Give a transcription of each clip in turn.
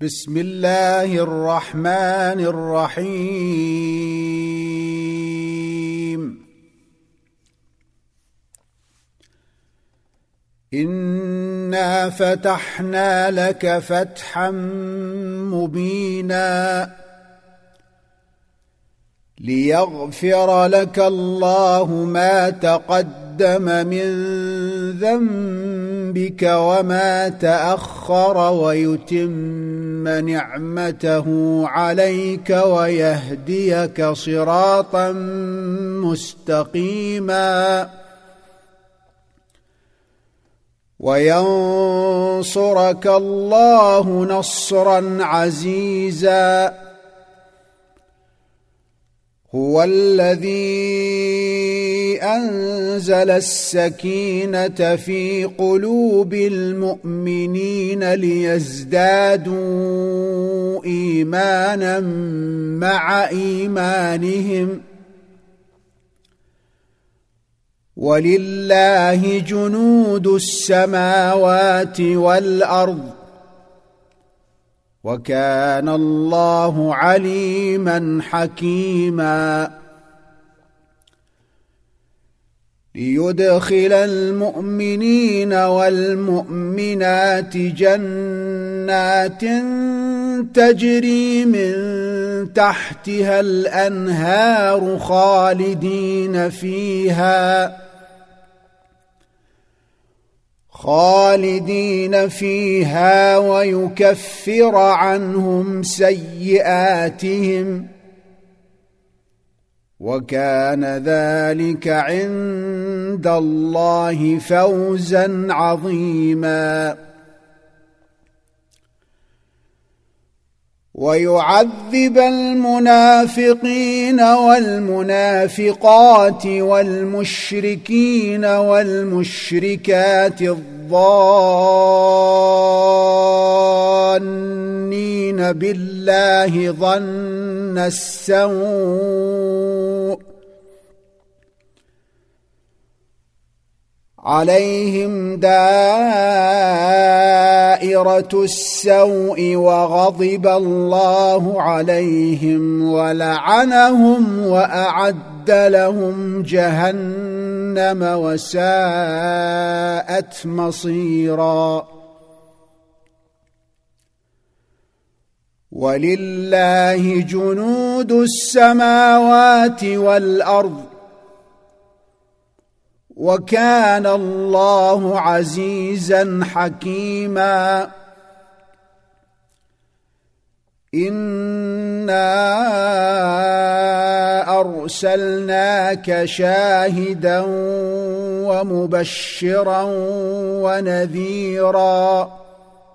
بسم الله الرحمن الرحيم إنا فتحنا لك فتحا مبينا ليغفر لك الله ما تقدم من ذنبك وما تأخر ويتم نعمته عليك ويهديك صراطا مستقيما وينصرك الله نصرا عزيزا هو الذي أنزل السكينة في قلوب المؤمنين ليزدادوا إيمانا مع إيمانهم ولله جنود السماوات والأرض وكان الله عليما حكيما ليدخل المؤمنين والمؤمنات جنات تجري من تحتها الأنهار خالدين فيها ويكفر عنهم سيئاتهم وكان ذلك عند الله فوزا عظيما ويعذب المنافقين والمنافقات والمشركين والمشركات الظانين بالله ظن السوء عليهم دائرة السوء وغضب الله عليهم ولعنهم وأعد لهم جهنم وساءت مصيرا ولله جنود السماوات والأرض وكان الله عزيزا حكيما إنا أرسلناك شاهدا ومبشرا ونذيرا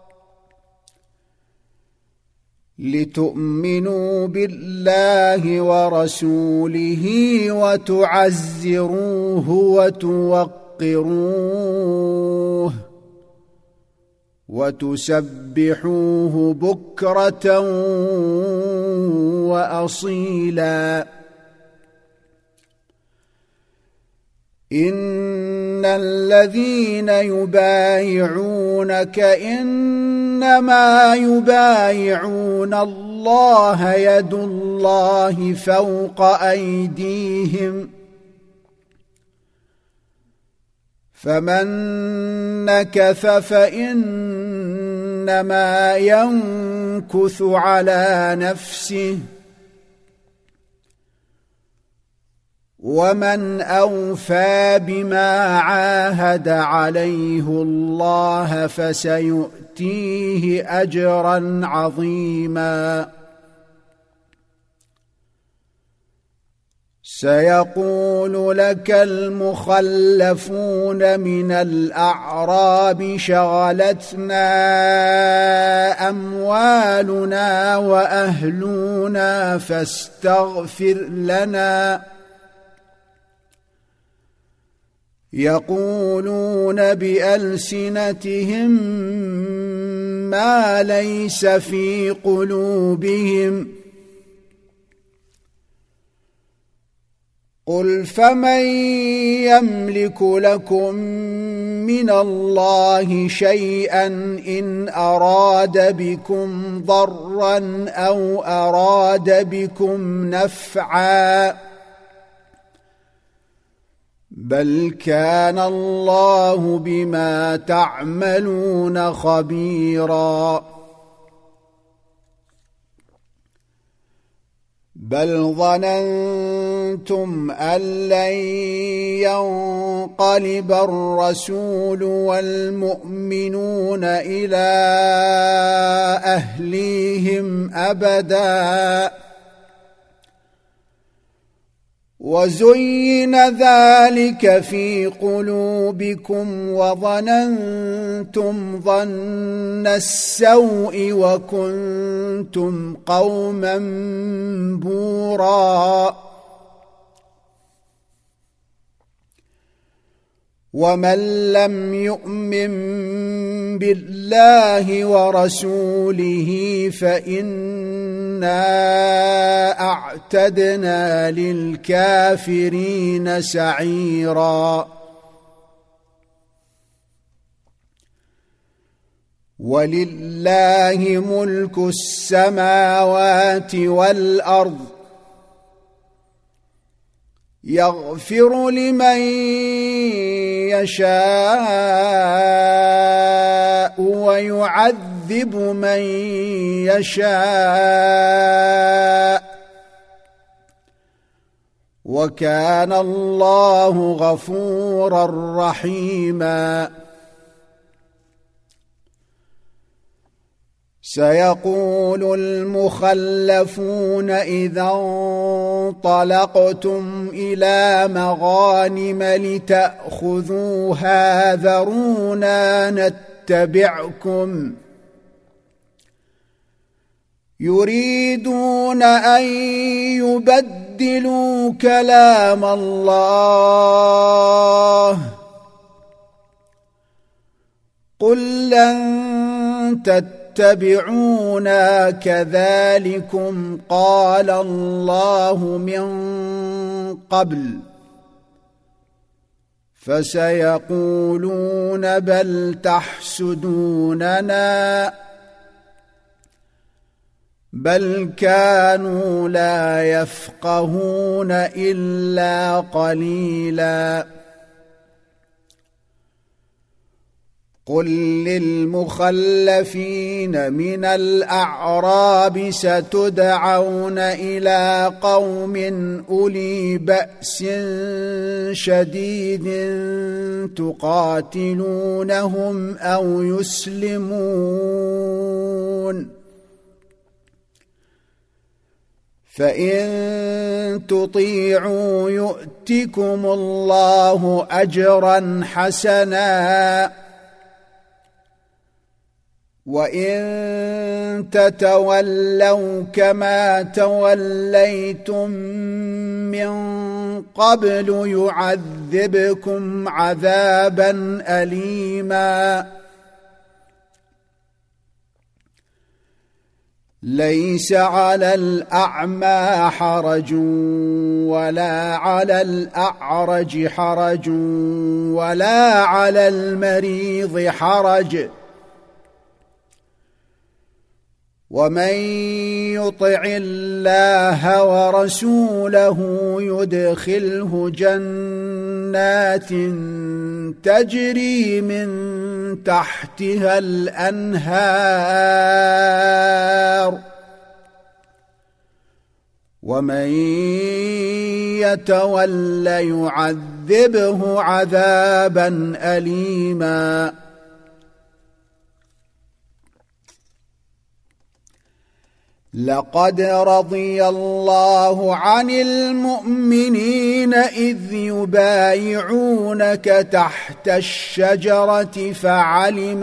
لتؤمنوا بالله ورسوله وتعزروه وتوقروه وتسبحوه بكرة وأصيلا إن الذين يبايعونك إنما يبايعون الله يد الله فوق أيديهم فمن نكث فإنما ينكث على نفسه ومن أوفى بما عاهد عليه الله فسيؤتيه أجرا عظيما سيقول لك المخلفون من الأعراب شغلتنا أموالنا وأهلنا فاستغفر لنا يقولون بألسنتهم ما ليس في قلوبهم قل فمن يملك لكم من الله شيئا إن أراد بكم ضرا أو أراد بكم نفعا بل كان الله بما تعملون خبيرا بل ظننتم أن لن ينقلب الرسول والمؤمنون إلى أهليهم أبدا وزين ذلك في قلوبكم وظننتم ظن السوء وكنتم قوما بورا ومن لم يؤمن بالله ورسوله فإنا أعتدنا للكافرين سعيرا ولله ملك السماوات والأرض يغفر لمن يشاء ويعذب من يشاء وكان الله غفورا رحيما سيقول المخلفون إذا انطلقتم إلى مغانم لتأخذوها ذرونا نتبعكم يريدون أن يبدلوا كلام الله قل لن تتبعونا كذلكم قال الله من قبل فسيقولون بل تحسدوننا بل كانوا لا يفقهون إلا قليلا قل للمخلفين من الأعراب ستدعون إلى قوم أولي بأس شديد تقاتلونهم أو يسلمون فإن تطيعوا يؤتكم الله أجرا حسنا وإن تتولوا كما توليتم من قبل يعذبكم عذابا أليما ليس على الأعمى حرج ولا على الأعرج حرج ولا على المريض حرج ومن يطع الله ورسوله يدخله جنات تجري من تحتها الأنهار ومن يتول يعذبه عذابا أليما لقد رضي الله عن المؤمنين إذ يبايعونك تحت الشجرة فعلم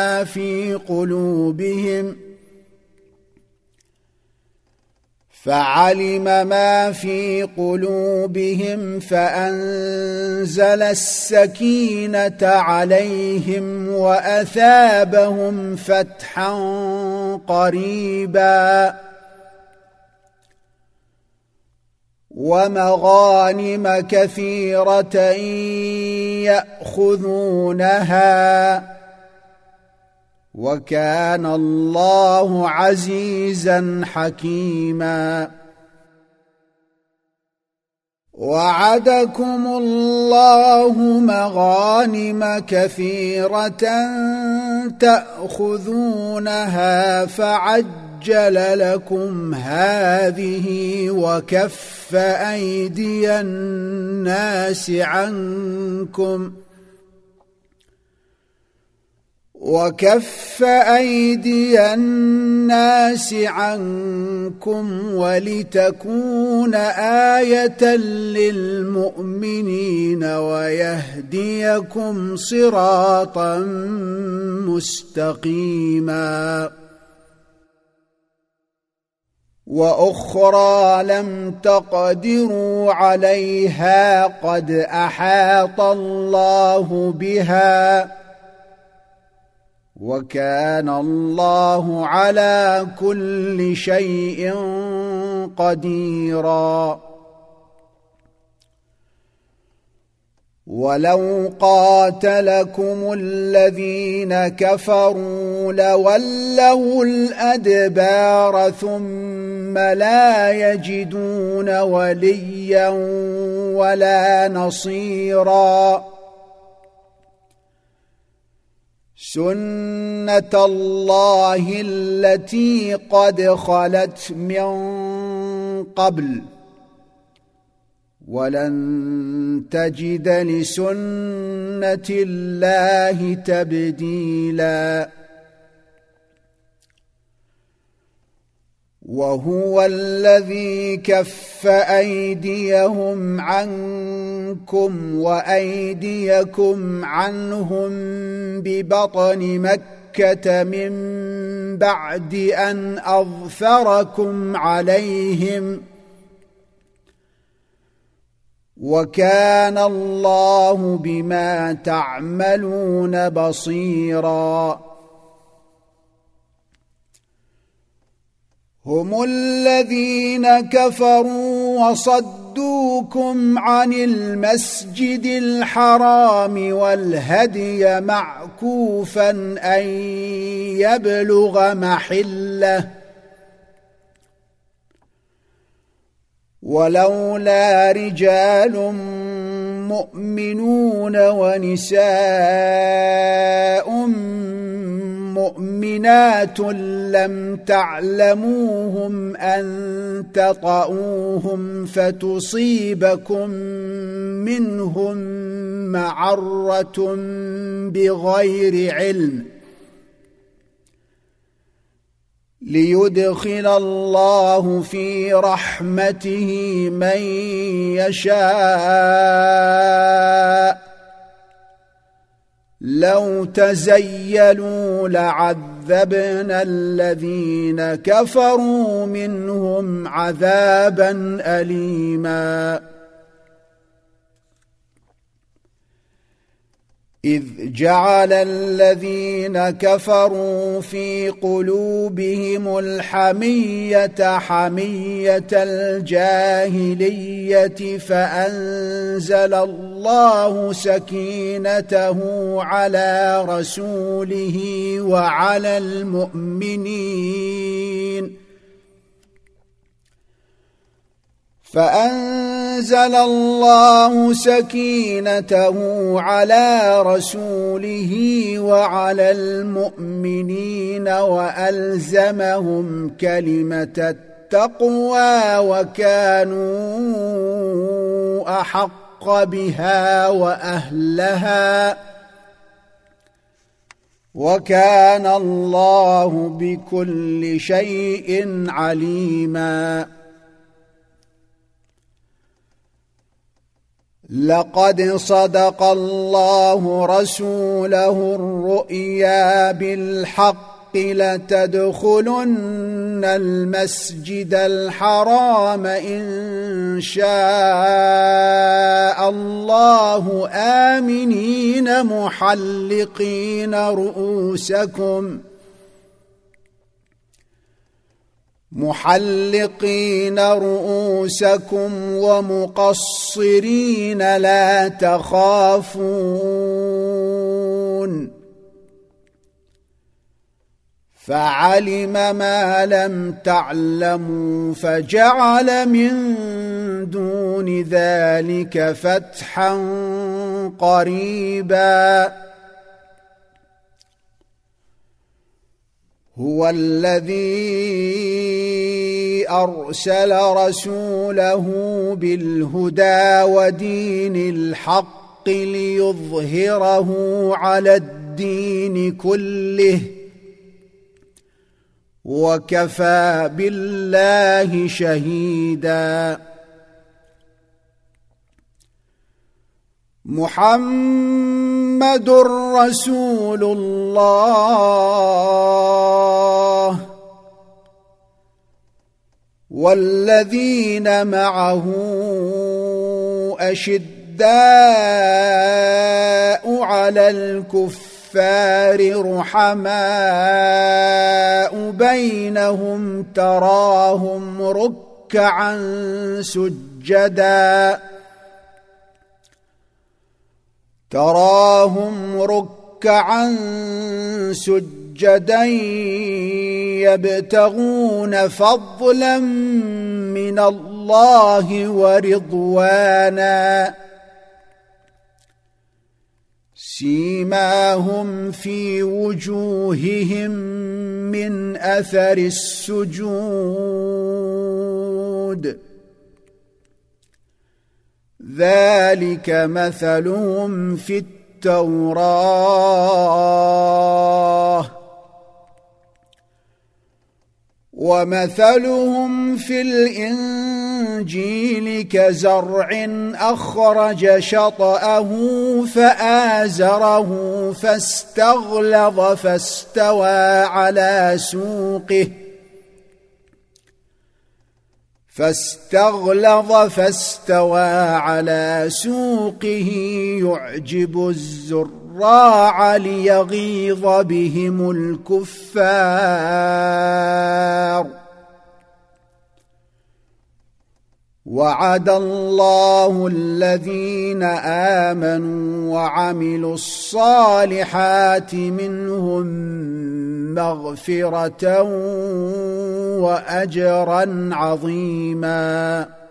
ما في قلوبهم فأنزل السكينة عليهم وأثابهم فتحا قريبا ومغانم كثيرة يأخذونها وكان الله عزيزا حكيما وعدكم الله مغانم كثيرة تأخذونها فعجل لكم هذه وكف أيدي الناس عنكم ولتكون آية للمؤمنين ويهديكم صراطا مستقيما وأخرى لم تقدروا عليها قد أحاط الله بها وكان الله على كل شيء قديرا ولو قاتلكم الذين كفروا لولوا الأدبار ثم لا يجدون وليا ولا نصيرا سنة الله التي قد خلت من قبل ولن تجد لسنة الله تبديلا وهو الذي كف أيديهم عنكم وأيديكم عنهم ببطن مكة من بعد أن أظفركم عليهم وكان الله بما تعملون بصيرا هم الذين كفروا وصدوكم عن المسجد الحرام والهدي معكوفا أن يبلغ محله ولولا رجال مؤمنون ونساء مؤمنات لم تعلموهم أن تطؤوهم فتصيبكم منهم معرة بغير علم ليدخل الله في رحمته من يشاء لو تزيلوا لعذبنا الذين كفروا منهم عذابا أليما إذ جعل الذين كفروا في قلوبهم الحمية حمية الجاهلية فأنزل الله سكينته على رسوله وعلى المؤمنين فأنزل الله سكينته على رسوله وعلى المؤمنين وألزمهم كلمة التقوى وكانوا أحق بها وأهلها وكان الله بكل شيء عليما لقد صدق الله رسوله الرؤيا بالحق لتدخلن المسجد الحرام إن شاء الله آمنين محلقين رؤوسكم ومقصرين لا تخافون فعلم ما لم تعلموا فجعل من دون ذلك فتحا قريبا هو الذي أرسل رسوله بالهدى ودين الحق ليظهره على الدين كله وكفى بالله شهيدا محمد رسول الله والذين معه أشداء على الكفار رحماء بينهم تراهم ركعا سجدا يبتغون فضلا من الله ورضوانا سيماهم في وجوههم من أثر السجود ذلك مثلهم في التوراة ومثلهم في الإنجيل كزرع أخرج شطأه فآزره فاستغلظ فاستوى على سوقه يعجب الزراع ليغيظ بهم الكفار وعد الله الذين آمنوا وعملوا الصالحات منهم مغفرة وأجرا عظيما